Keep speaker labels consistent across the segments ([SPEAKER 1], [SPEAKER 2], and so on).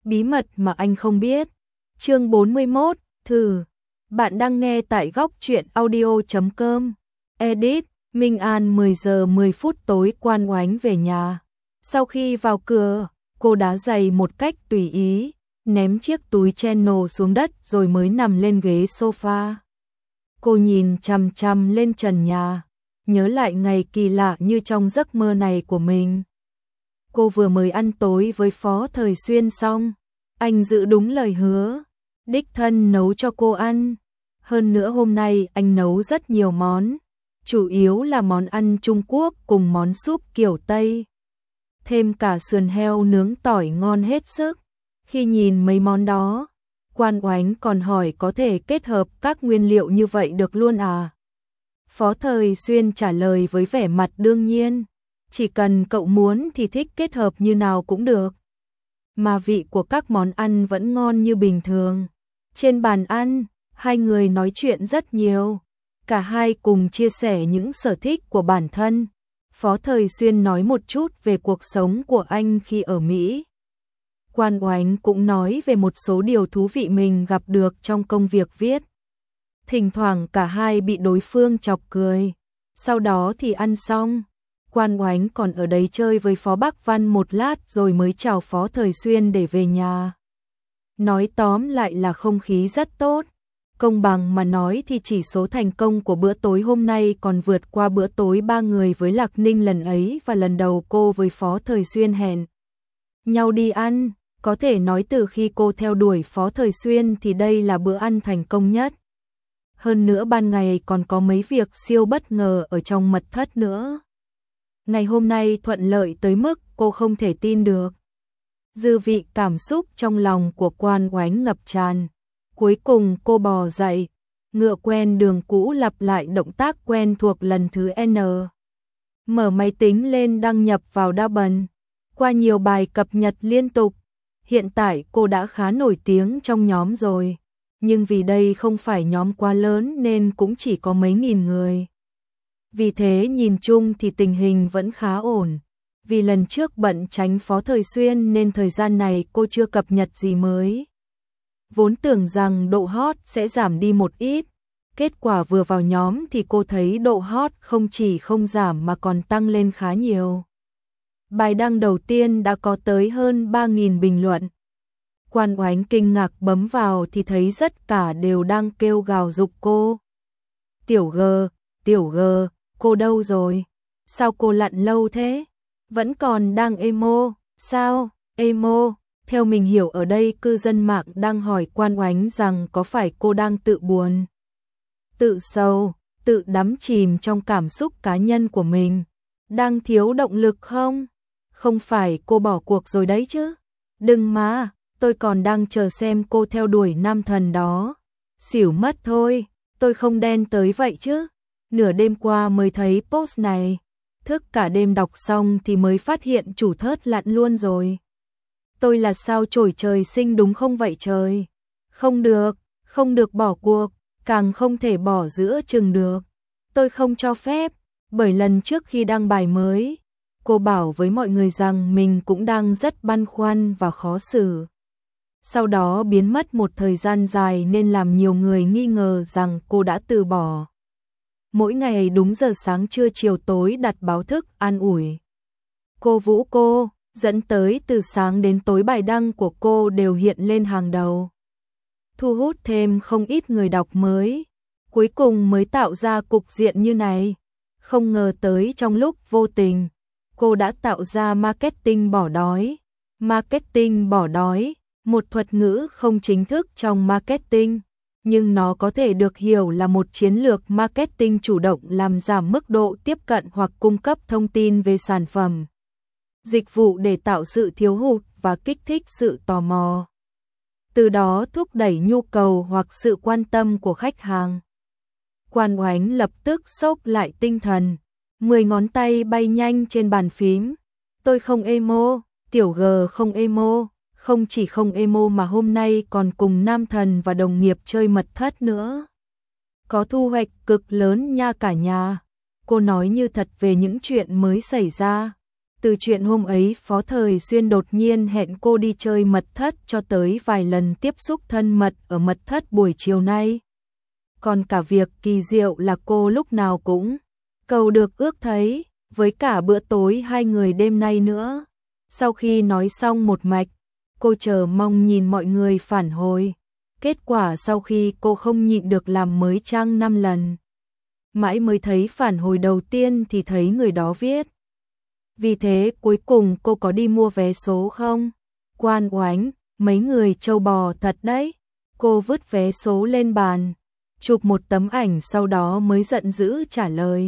[SPEAKER 1] bí mật mà anh không biết. Chương 41, thử. Bạn đang nghe tại góc truyện audio.com. Edit, Minh An 10 giờ 10 phút tối Quan Oánh về nhà. Sau khi vào cửa, cô đá giày một cách tùy ý, ném chiếc túi channel xuống đất rồi mới nằm lên ghế sofa. Cô nhìn chằm chằm lên trần nhà, nhớ lại ngày kỳ lạ như trong giấc mơ này của mình. Cô vừa mới ăn tối với Phó Thời Xuyên xong, anh giữ đúng lời hứa, đích thân nấu cho cô ăn. Hơn nữa hôm nay anh nấu rất nhiều món, chủ yếu là món ăn Trung Quốc cùng món súp kiểu Tây. Thêm cả sườn heo nướng tỏi ngon hết sức. Khi nhìn mấy món đó, Quan Oánh còn hỏi có thể kết hợp các nguyên liệu như vậy được luôn à? Phó Thời Xuyên trả lời với vẻ mặt đương nhiên, chỉ cần cậu muốn thì thích kết hợp như nào cũng được. Mà vị của các món ăn vẫn ngon như bình thường. Trên bàn ăn, hai người nói chuyện rất nhiều, cả hai cùng chia sẻ những sở thích của bản thân. Phó Thời Xuyên nói một chút về cuộc sống của anh khi ở Mỹ. Quan Oánh cũng nói về một số điều thú vị mình gặp được trong công việc viết. Thỉnh thoảng cả hai bị đối phương chọc cười. Sau đó thì ăn xong, Quan Oánh còn ở đấy chơi với Phó Bắc Văn một lát rồi mới chào Phó Thời Xuyên để về nhà. Nói tóm lại là không khí rất tốt. Công bằng mà nói thì chỉ số thành công của bữa tối hôm nay còn vượt qua bữa tối ba người với Lạc Ninh lần ấy và lần đầu cô với Phó Thời Xuyên hẹn nhau đi ăn. Có thể nói từ khi cô theo đuổi Phó Thời Xuyên thì đây là bữa ăn thành công nhất. Hơn nữa ban ngày còn có mấy việc siêu bất ngờ ở trong mật thất nữa. Ngày hôm nay thuận lợi tới mức cô không thể tin được. Dư vị cảm xúc trong lòng của Quan Oánh ngập tràn. Cuối cùng cô bò dậy, ngựa quen đường cũ lặp lại động tác quen thuộc lần thứ N. Mở máy tính lên đăng nhập vào Douban. Qua nhiều bài cập nhật liên tục, hiện tại cô đã khá nổi tiếng trong nhóm rồi. Nhưng vì đây không phải nhóm quá lớn nên cũng chỉ có mấy nghìn người. Vì thế nhìn chung thì tình hình vẫn khá ổn. Vì lần trước bận tránh Phó Thời Xuyên nên thời gian này cô chưa cập nhật gì mới. Vốn tưởng rằng độ hot sẽ giảm đi một ít. Kết quả vừa vào nhóm thì cô thấy độ hot không chỉ không giảm mà còn tăng lên khá nhiều. Bài đăng đầu tiên đã có tới hơn 3.000 bình luận. Quan Oánh kinh ngạc bấm vào thì thấy tất cả đều đang kêu gào giục cô. Tiểu G, cô đâu rồi? Sao cô lặn lâu thế? Vẫn còn đang emo, sao? Emo, theo mình hiểu ở đây cư dân mạng đang hỏi Quan Oánh rằng có phải cô đang tự buồn, tự sầu, tự đắm chìm trong cảm xúc cá nhân của mình, đang thiếu động lực không? Không phải cô bỏ cuộc rồi đấy chứ? Đừng mà, tôi còn đang chờ xem cô theo đuổi nam thần đó. Xỉu mất thôi, tôi không đen tới vậy chứ. Nửa đêm qua mới thấy post này, thức cả đêm đọc xong thì mới phát hiện chủ thớt lặn luôn rồi. Tôi là sao chổi trời sinh đúng không vậy trời? Không được bỏ cuộc, càng không thể bỏ giữa chừng được. Tôi không cho phép, bởi lần trước khi đăng bài mới, cô bảo với mọi người rằng mình cũng đang rất băn khoăn và khó xử. Sau đó biến mất một thời gian dài nên làm nhiều người nghi ngờ rằng cô đã từ bỏ. Mỗi ngày đúng giờ sáng trưa chiều tối đặt báo thức an ủi cô vũ cô, dẫn tới từ sáng đến tối bài đăng của cô đều hiện lên hàng đầu. Thu hút thêm không ít người đọc mới. Cuối cùng mới tạo ra cục diện như này. Không ngờ tới trong lúc vô tình, cô đã tạo ra marketing bỏ đói. Marketing bỏ đói, một thuật ngữ không chính thức trong marketing, nhưng nó có thể được hiểu là một chiến lược marketing chủ động làm giảm mức độ tiếp cận hoặc cung cấp thông tin về sản phẩm, dịch vụ để tạo sự thiếu hụt và kích thích sự tò mò. Từ đó thúc đẩy nhu cầu hoặc sự quan tâm của khách hàng. Quan Oánh lập tức xốc lại tinh thần, 10 ngón tay bay nhanh trên bàn phím. Tôi không emo, Tiểu G không emo, không chỉ không emo mà hôm nay còn cùng nam thần và đồng nghiệp chơi mật thất nữa. Có thu hoạch cực lớn nha cả nhà. Cô nói như thật về những chuyện mới xảy ra. Từ chuyện hôm ấy Phó Thời Xuyên đột nhiên hẹn cô đi chơi mật thất cho tới vài lần tiếp xúc thân mật ở mật thất buổi chiều nay. Còn cả việc kỳ diệu là cô lúc nào cũng cầu được ước thấy, với cả bữa tối hai người đêm nay nữa. Sau khi nói xong một mạch, cô chờ mong nhìn mọi người phản hồi. Kết quả sau khi cô không nhịn được làm mới trang 5 lần. Mãi mới thấy phản hồi đầu tiên thì thấy người đó viết. Vì thế cuối cùng cô có đi mua vé số không? Quan Oánh, mấy người trâu bò thật đấy. Cô vứt vé số lên bàn, chụp một tấm ảnh sau đó mới giận dữ trả lời.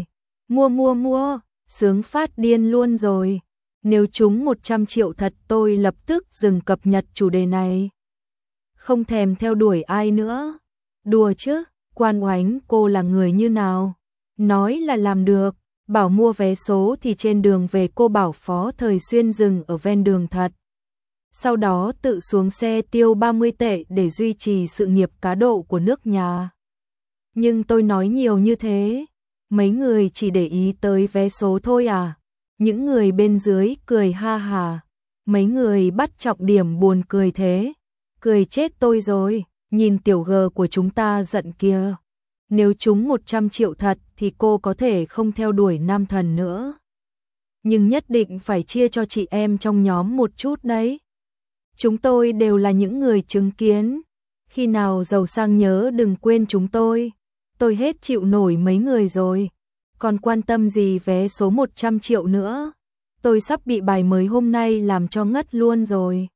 [SPEAKER 1] Mua, sướng phát điên luôn rồi. Nếu trúng 100 triệu thật tôi lập tức dừng cập nhật chủ đề này. Không thèm theo đuổi ai nữa. Đùa chứ, Quan Oánh cô là người như nào? Nói là làm được, bảo mua vé số thì trên đường về cô bảo Phó Thời Xuyên dừng ở ven đường thật. Sau đó tự xuống xe tiêu 30 tệ để duy trì sự nghiệp cá độ của nước nhà. Nhưng tôi nói nhiều như thế, mấy người chỉ để ý tới vé số thôi à? Những người bên dưới cười ha hà, mấy người bắt trọng điểm buồn cười thế. Cười chết tôi rồi, nhìn tiểu G của chúng ta giận kìa. Nếu trúng 100 triệu thật thì cô có thể không theo đuổi nam thần nữa. Nhưng nhất định phải chia cho chị em trong nhóm một chút đấy. Chúng tôi đều là những người chứng kiến. Khi nào giàu sang nhớ đừng quên chúng tôi. Tôi hết chịu nổi mấy người rồi. Còn quan tâm gì vé số 100 triệu nữa. Tôi sắp bị bài mới hôm nay làm cho ngất luôn rồi.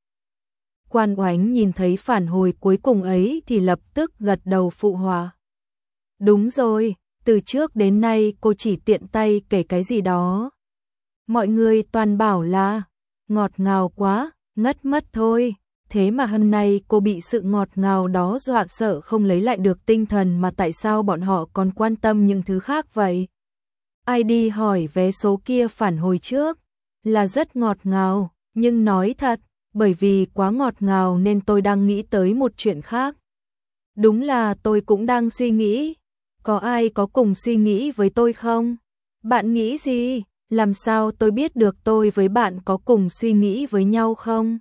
[SPEAKER 1] Quan Oánh nhìn thấy phản hồi cuối cùng ấy thì lập tức gật đầu phụ họa. Đúng rồi, từ trước đến nay cô chỉ tiện tay kể cái gì đó. Mọi người toàn bảo là ngọt ngào quá, ngất mất thôi. Thế mà hôm nay cô bị sự ngọt ngào đó dọa sợ không lấy lại được tinh thần, mà tại sao bọn họ còn quan tâm những thứ khác vậy? Ai đi hỏi vé số kia phản hồi trước là rất ngọt ngào, nhưng nói thật, bởi vì quá ngọt ngào nên tôi đang nghĩ tới một chuyện khác. Đúng là tôi cũng đang suy nghĩ. Có ai có cùng suy nghĩ với tôi không? Bạn nghĩ gì? Làm sao tôi biết được tôi với bạn có cùng suy nghĩ với nhau không?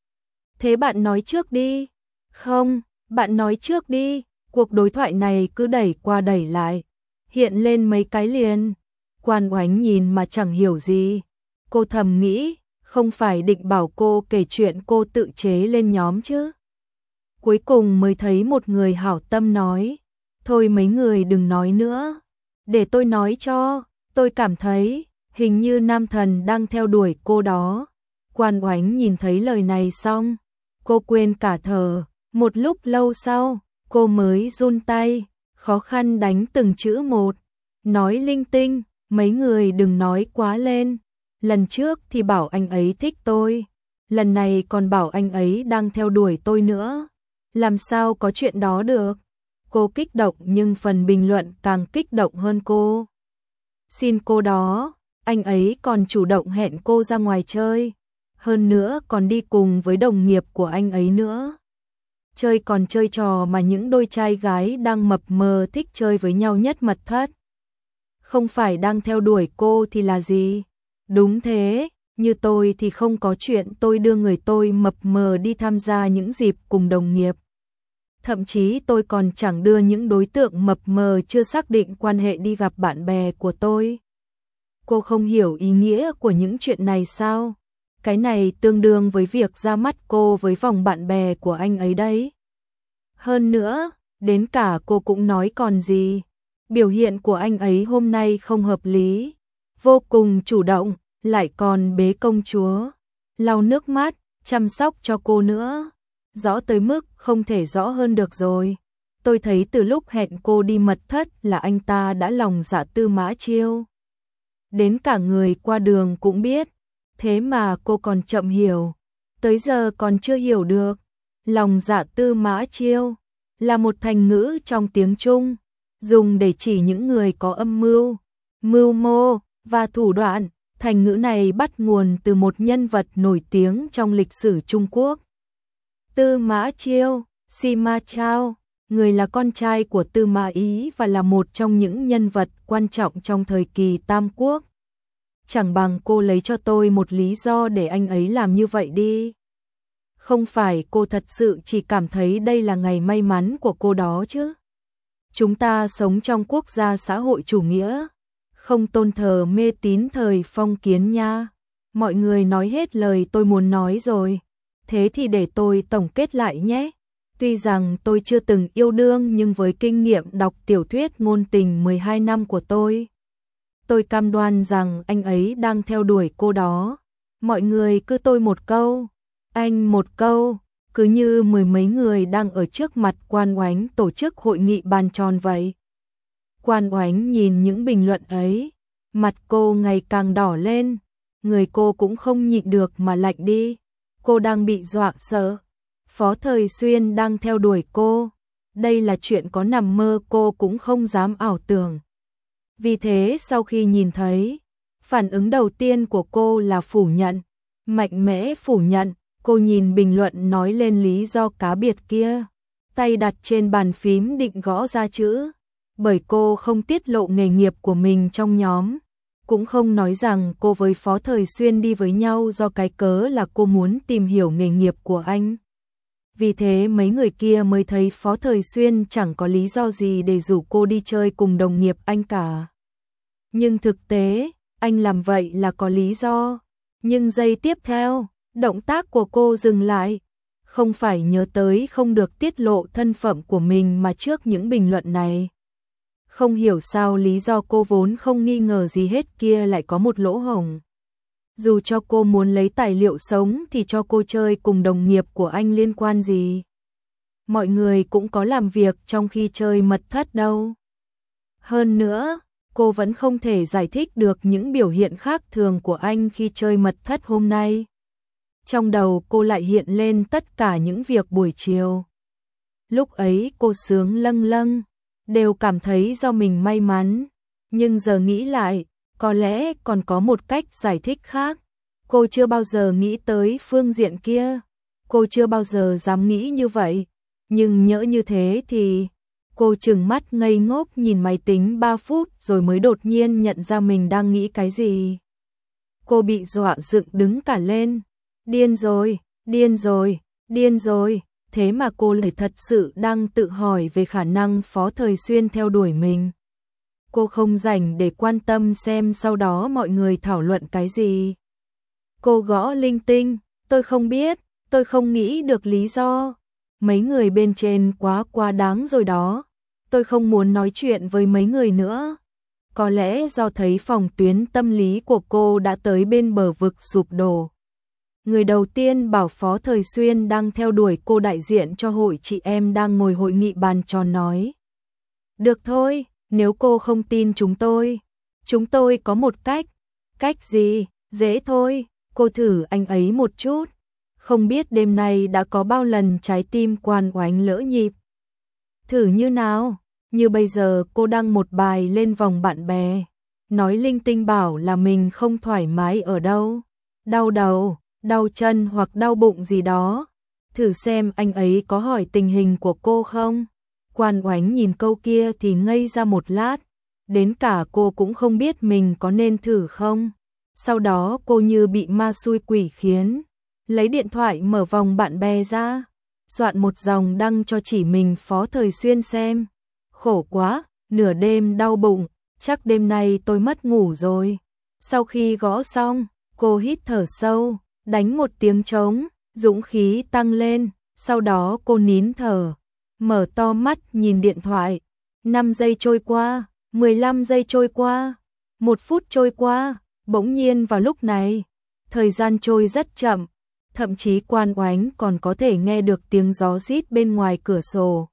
[SPEAKER 1] Thế bạn nói trước đi. Không, bạn nói trước đi. Cuộc đối thoại này cứ đẩy qua đẩy lại, hiện lên mấy cái liền. Quan Oánh nhìn mà chẳng hiểu gì. Cô thầm nghĩ, không phải định bảo cô kể chuyện cô tự chế lên nhóm chứ. Cuối cùng mới thấy một người hảo tâm nói. Thôi mấy người đừng nói nữa. Để tôi nói cho. Tôi cảm thấy hình như nam thần đang theo đuổi cô đó. Quan Oánh nhìn thấy lời này xong, cô quên cả thở. Một lúc lâu sau, cô mới run tay, khó khăn đánh từng chữ một. Nói linh tinh, mấy người đừng nói quá lên. Lần trước thì bảo anh ấy thích tôi, lần này còn bảo anh ấy đang theo đuổi tôi nữa. Làm sao có chuyện đó được? Cô kích động nhưng phần bình luận càng kích động hơn cô. Xin cô đó, anh ấy còn chủ động hẹn cô ra ngoài chơi. Hơn nữa còn đi cùng với đồng nghiệp của anh ấy nữa. Chơi còn chơi trò mà những đôi trai gái đang mập mờ thích chơi với nhau nhất mật thất. Không phải đang theo đuổi cô thì là gì? Đúng thế, như tôi thì không có chuyện tôi đưa người tôi mập mờ đi tham gia những dịp cùng đồng nghiệp. Thậm chí tôi còn chẳng đưa những đối tượng mập mờ chưa xác định quan hệ đi gặp bạn bè của tôi. Cô không hiểu ý nghĩa của những chuyện này sao? Cái này tương đương với việc ra mắt cô với vòng bạn bè của anh ấy đấy. Hơn nữa, đến cả cô cũng nói còn gì. Biểu hiện của anh ấy hôm nay không hợp lý. Vô cùng chủ động, lại còn bế công chúa. Lau nước mắt, chăm sóc cho cô nữa. Rõ tới mức không thể rõ hơn được rồi. Tôi thấy từ lúc hẹn cô đi mật thất là anh ta đã lòng dạ Tư Mã Chiêu. Đến cả người qua đường cũng biết. Thế mà cô còn chậm hiểu. Tới giờ còn chưa hiểu được. Lòng dạ Tư Mã Chiêu là một thành ngữ trong tiếng Trung, dùng để chỉ những người có âm mưu, mưu mô và thủ đoạn. Thành ngữ này bắt nguồn từ một nhân vật nổi tiếng trong lịch sử Trung Quốc. Tư Mã Chiêu, Sima Chao, người là con trai của Tư Mã Ý và là một trong những nhân vật quan trọng trong thời kỳ Tam Quốc. chẳng bằng cô lấy cho tôi một lý do để anh ấy làm như vậy đi. Không phải cô thật sự chỉ cảm thấy đây là ngày may mắn của cô đó chứ? Chúng ta sống trong quốc gia xã hội chủ nghĩa, không tôn thờ mê tín thời phong kiến nha. Mọi người nói hết lời tôi muốn nói rồi. Thế thì để tôi tổng kết lại nhé. Tuy rằng tôi chưa từng yêu đương nhưng với kinh nghiệm đọc tiểu thuyết ngôn tình 12 năm của tôi cam đoan rằng anh ấy đang theo đuổi cô đó. Mọi người cứ tôi một câu, anh một câu, cứ như mười mấy người đang ở trước mặt Quan Oánh tổ chức hội nghị bàn tròn vậy. Quan Oánh nhìn những bình luận ấy, mặt cô ngày càng đỏ lên, người cô cũng không nhịn được mà lạnh đi. Cô đang bị dọa sợ. Phó Thời Xuyên đang theo đuổi cô. Đây là chuyện có nằm mơ cô cũng không dám ảo tưởng. Vì thế sau khi nhìn thấy, phản ứng đầu tiên của cô là phủ nhận, mạnh mẽ phủ nhận. Cô nhìn bình luận nói lên lý do cá biệt kia, tay đặt trên bàn phím định gõ ra chữ, bởi cô không tiết lộ nghề nghiệp của mình trong nhóm, cũng không nói rằng cô với Phó Thời Xuyên đi với nhau do cái cớ là cô muốn tìm hiểu nghề nghiệp của anh. Vì thế mấy người kia mới thấy Phó Thời Xuyên chẳng có lý do gì để rủ cô đi chơi cùng đồng nghiệp anh cả. Nhưng thực tế, anh làm vậy là có lý do. Nhưng giây tiếp theo, động tác của cô dừng lại. Không phải nhớ tới không được tiết lộ thân phận của mình mà trước những bình luận này. Không hiểu sao lý do cô vốn không nghi ngờ gì hết kia lại có một lỗ hổng. Dù cho cô muốn lấy tài liệu sống thì cho cô chơi cùng đồng nghiệp của anh liên quan gì. Mọi người cũng có làm việc trong khi chơi mật thất đâu. Hơn nữa, cô vẫn không thể giải thích được những biểu hiện khác thường của anh khi chơi mật thất hôm nay. Trong đầu cô lại hiện lên tất cả những việc buổi chiều. Lúc ấy cô sướng lâng lâng, đều cảm thấy do mình may mắn. Nhưng giờ nghĩ lại, có lẽ còn có một cách giải thích khác. Cô chưa bao giờ nghĩ tới phương diện kia. Cô chưa bao giờ dám nghĩ như vậy. Nhưng nhỡ như thế thì... Cô trừng mắt ngây ngốc nhìn máy tính 3 phút rồi mới đột nhiên nhận ra mình đang nghĩ cái gì. Cô bị dọa dựng đứng cả lên. Điên rồi, điên rồi, điên rồi. Thế mà cô lại thật sự đang tự hỏi về khả năng Phó Thời Xuyên theo đuổi mình. Cô không rảnh để quan tâm xem sau đó mọi người thảo luận cái gì. Cô gõ linh tinh, tôi không biết, tôi không nghĩ được lý do. Mấy người bên trên quá đáng rồi đó. Tôi không muốn nói chuyện với mấy người nữa. Có lẽ do thấy phòng tuyến tâm lý của cô đã tới bên bờ vực sụp đổ. Người đầu tiên bảo Phó Thời Xuyên đang theo đuổi cô đại diện cho hội chị em đang ngồi hội nghị bàn tròn nói. Được thôi, nếu cô không tin chúng tôi có một cách. Cách gì? Dễ thôi, cô thử anh ấy một chút. Không biết đêm nay đã có bao lần trái tim Quan Oánh lỡ nhịp. Thử như nào? Như bây giờ cô đăng một bài lên vòng bạn bè. Nói linh tinh bảo là mình không thoải mái ở đâu. Đau đầu, đau chân hoặc đau bụng gì đó. Thử xem anh ấy có hỏi tình hình của cô không? Quan Oánh nhìn câu kia thì ngây ra một lát. Đến cả cô cũng không biết mình có nên thử không. Sau đó cô như bị ma xui quỷ khiến. Lấy điện thoại mở vòng bạn bè ra. Soạn một dòng đăng cho chỉ mình Phó Thời Xuyên xem. Khổ quá, nửa đêm đau bụng, chắc đêm nay tôi mất ngủ rồi. Sau khi gõ xong, cô hít thở sâu, đánh một tiếng trống, dũng khí tăng lên, sau đó cô nín thở, mở to mắt nhìn điện thoại. 5 giây trôi qua, 15 giây trôi qua, 1 phút trôi qua, bỗng nhiên vào lúc này, thời gian trôi rất chậm, thậm chí Quan Oánh còn có thể nghe được tiếng gió rít bên ngoài cửa sổ.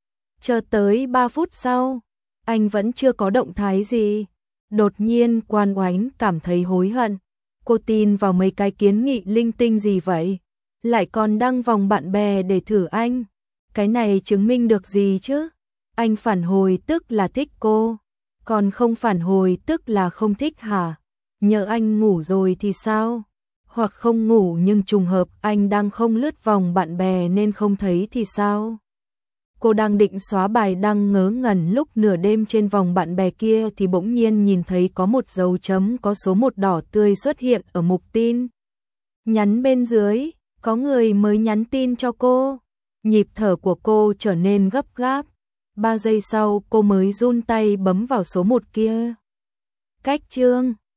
[SPEAKER 1] Chờ tới 3 phút sau, anh vẫn chưa có động thái gì. Đột nhiên Quan Oánh cảm thấy hối hận. Cô tin vào mấy cái kiến nghị linh tinh gì vậy? Lại còn đăng vòng bạn bè để thử anh. Cái này chứng minh được gì chứ? Anh phản hồi tức là thích cô. Còn không phản hồi tức là không thích hả? Nhỡ anh ngủ rồi thì sao? Hoặc không ngủ nhưng trùng hợp anh đang không lướt vòng bạn bè nên không thấy thì sao? Cô đang định xóa bài đăng ngớ ngẩn lúc nửa đêm trên vòng bạn bè kia thì bỗng nhiên nhìn thấy có một dấu chấm có số 1 đỏ tươi xuất hiện ở mục tin nhắn bên dưới, có người mới nhắn tin cho cô. Nhịp thở của cô trở nên gấp gáp. 3 giây sau cô mới run tay bấm vào số 1 kia. Cách chương